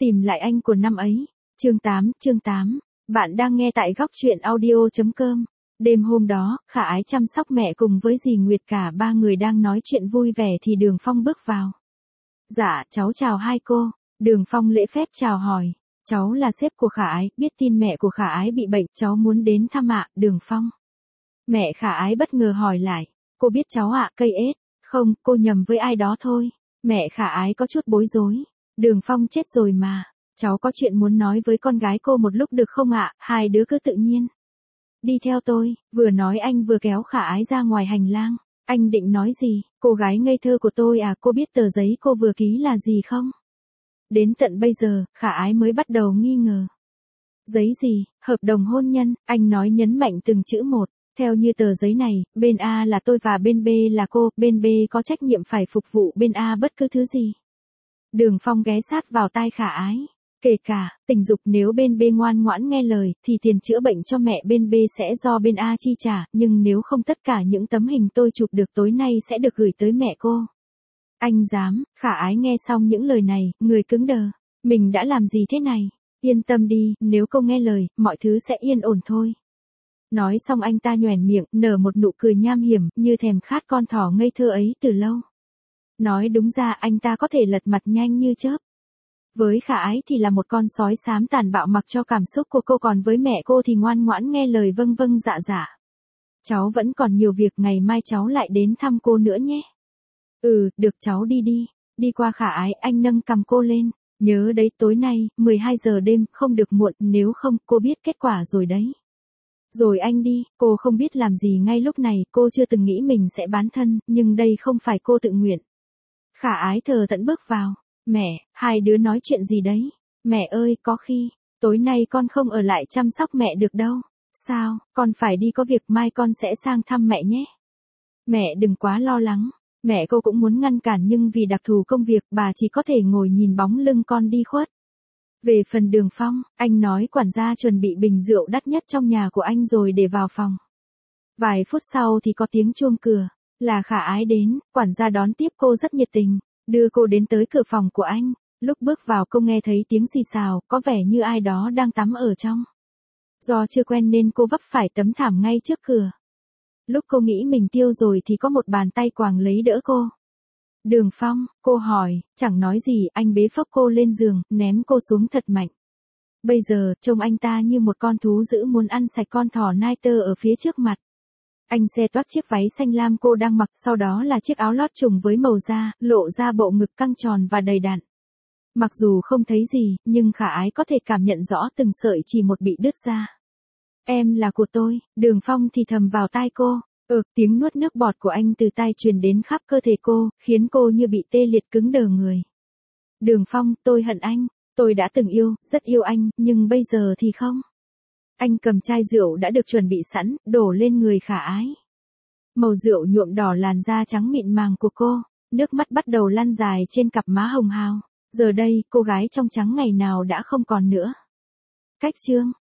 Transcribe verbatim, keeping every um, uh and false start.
Tìm lại anh của năm ấy. Chương tám, chương tám. Bạn đang nghe tại góc truyện audio chấm com. Đêm hôm đó, Khả Ái chăm sóc mẹ cùng với dì Nguyệt, cả ba người đang nói chuyện vui vẻ thì Đường Phong bước vào. Dạ, cháu chào hai cô. Đường Phong lễ phép chào hỏi. Cháu là sếp của Khả Ái, biết tin mẹ của Khả Ái bị bệnh, cháu muốn đến thăm ạ. Đường Phong. Mẹ Khả Ái bất ngờ hỏi lại. Cô biết cháu ạ? Cây ếch. Không, cô nhầm với ai đó thôi. Mẹ Khả Ái có chút bối rối. Đường Phong chết rồi mà. Cháu có chuyện muốn nói với con gái cô một lúc được không ạ? Hai đứa cứ tự nhiên. Đi theo tôi. Vừa nói anh vừa kéo Khả Ái ra ngoài hành lang. Anh định nói gì? Cô gái ngây thơ của tôi à, cô biết tờ giấy cô vừa ký là gì không? Đến tận bây giờ, Khả Ái mới bắt đầu nghi ngờ. Giấy gì? Hợp đồng hôn nhân. Anh nói nhấn mạnh từng chữ một. Theo như tờ giấy này, bên A là tôi và bên B là cô, bên B có trách nhiệm phải phục vụ bên A bất cứ thứ gì. Đường Phong ghé sát vào tai Khả Ái. Kể cả, tình dục, nếu bên B ngoan ngoãn nghe lời, thì tiền chữa bệnh cho mẹ bên B sẽ do bên A chi trả, nhưng nếu không tất cả những tấm hình tôi chụp được tối nay sẽ được gửi tới mẹ cô. Anh dám? Khả Ái nghe xong những lời này, người cứng đờ. Mình đã làm gì thế này? Yên tâm đi, nếu cô nghe lời, mọi thứ sẽ yên ổn thôi. Nói xong anh ta nhoẻn miệng, nở một nụ cười nham hiểm, như thèm khát con thỏ ngây thơ ấy từ lâu. Nói đúng ra anh ta có thể lật mặt nhanh như chớp. Với Khả Ái thì là một con sói xám tàn bạo mặc cho cảm xúc của cô, còn với mẹ cô thì ngoan ngoãn nghe lời vâng vâng dạ dạ. Cháu vẫn còn nhiều việc, ngày mai cháu lại đến thăm cô nữa nhé. Ừ, được, cháu đi đi. Đi qua Khả Ái, anh nâng cằm cô lên. Nhớ đấy, tối nay, mười hai giờ đêm, không được muộn, nếu không, cô biết kết quả rồi đấy. Rồi anh đi. Cô không biết làm gì ngay lúc này, cô chưa từng nghĩ mình sẽ bán thân, nhưng đây không phải cô tự nguyện. Khả Ái thờ thẫn bước vào. Mẹ, hai đứa nói chuyện gì đấy? Mẹ ơi, có khi, tối nay con không ở lại chăm sóc mẹ được đâu. Sao, con phải đi có việc, mai con sẽ sang thăm mẹ nhé. Mẹ đừng quá lo lắng. Mẹ cô cũng muốn ngăn cản nhưng vì đặc thù công việc, bà chỉ có thể ngồi nhìn bóng lưng con đi khuất. Về phần Đường Phong, anh nói quản gia chuẩn bị bình rượu đắt nhất trong nhà của anh rồi để vào phòng. Vài phút sau thì có tiếng chuông cửa. Là Khả Ái đến, quản gia đón tiếp cô rất nhiệt tình, đưa cô đến tới cửa phòng của anh. Lúc bước vào cô nghe thấy tiếng xì xào, có vẻ như ai đó đang tắm ở trong. Do chưa quen nên cô vấp phải tấm thảm ngay trước cửa. Lúc cô nghĩ mình tiêu rồi thì có một bàn tay quàng lấy đỡ cô. Đường Phong, cô hỏi, chẳng nói gì, anh bế phốc cô lên giường, ném cô xuống thật mạnh. Bây giờ, trông anh ta như một con thú dữ muốn ăn sạch con thỏ nai tơ ở phía trước mặt. Anh xe toác chiếc váy xanh lam cô đang mặc, sau đó là chiếc áo lót trùng với màu da, lộ ra bộ ngực căng tròn và đầy đặn. Mặc dù không thấy gì, nhưng Khả Ái có thể cảm nhận rõ từng sợi chỉ một bị đứt ra. Em là của tôi. Đường Phong thì thầm vào tai cô. Ừ, tiếng nuốt nước bọt của anh từ tai truyền đến khắp cơ thể cô, khiến cô như bị tê liệt cứng đờ người. Đường Phong, tôi hận anh. Tôi đã từng yêu, rất yêu anh, nhưng bây giờ thì không. Anh cầm chai rượu đã được chuẩn bị sẵn, đổ lên người Khả Ái. Màu rượu nhuộm đỏ làn da trắng mịn màng của cô, nước mắt bắt đầu lăn dài trên cặp má hồng hào. Giờ đây, cô gái trong trắng ngày nào đã không còn nữa. Cách chương.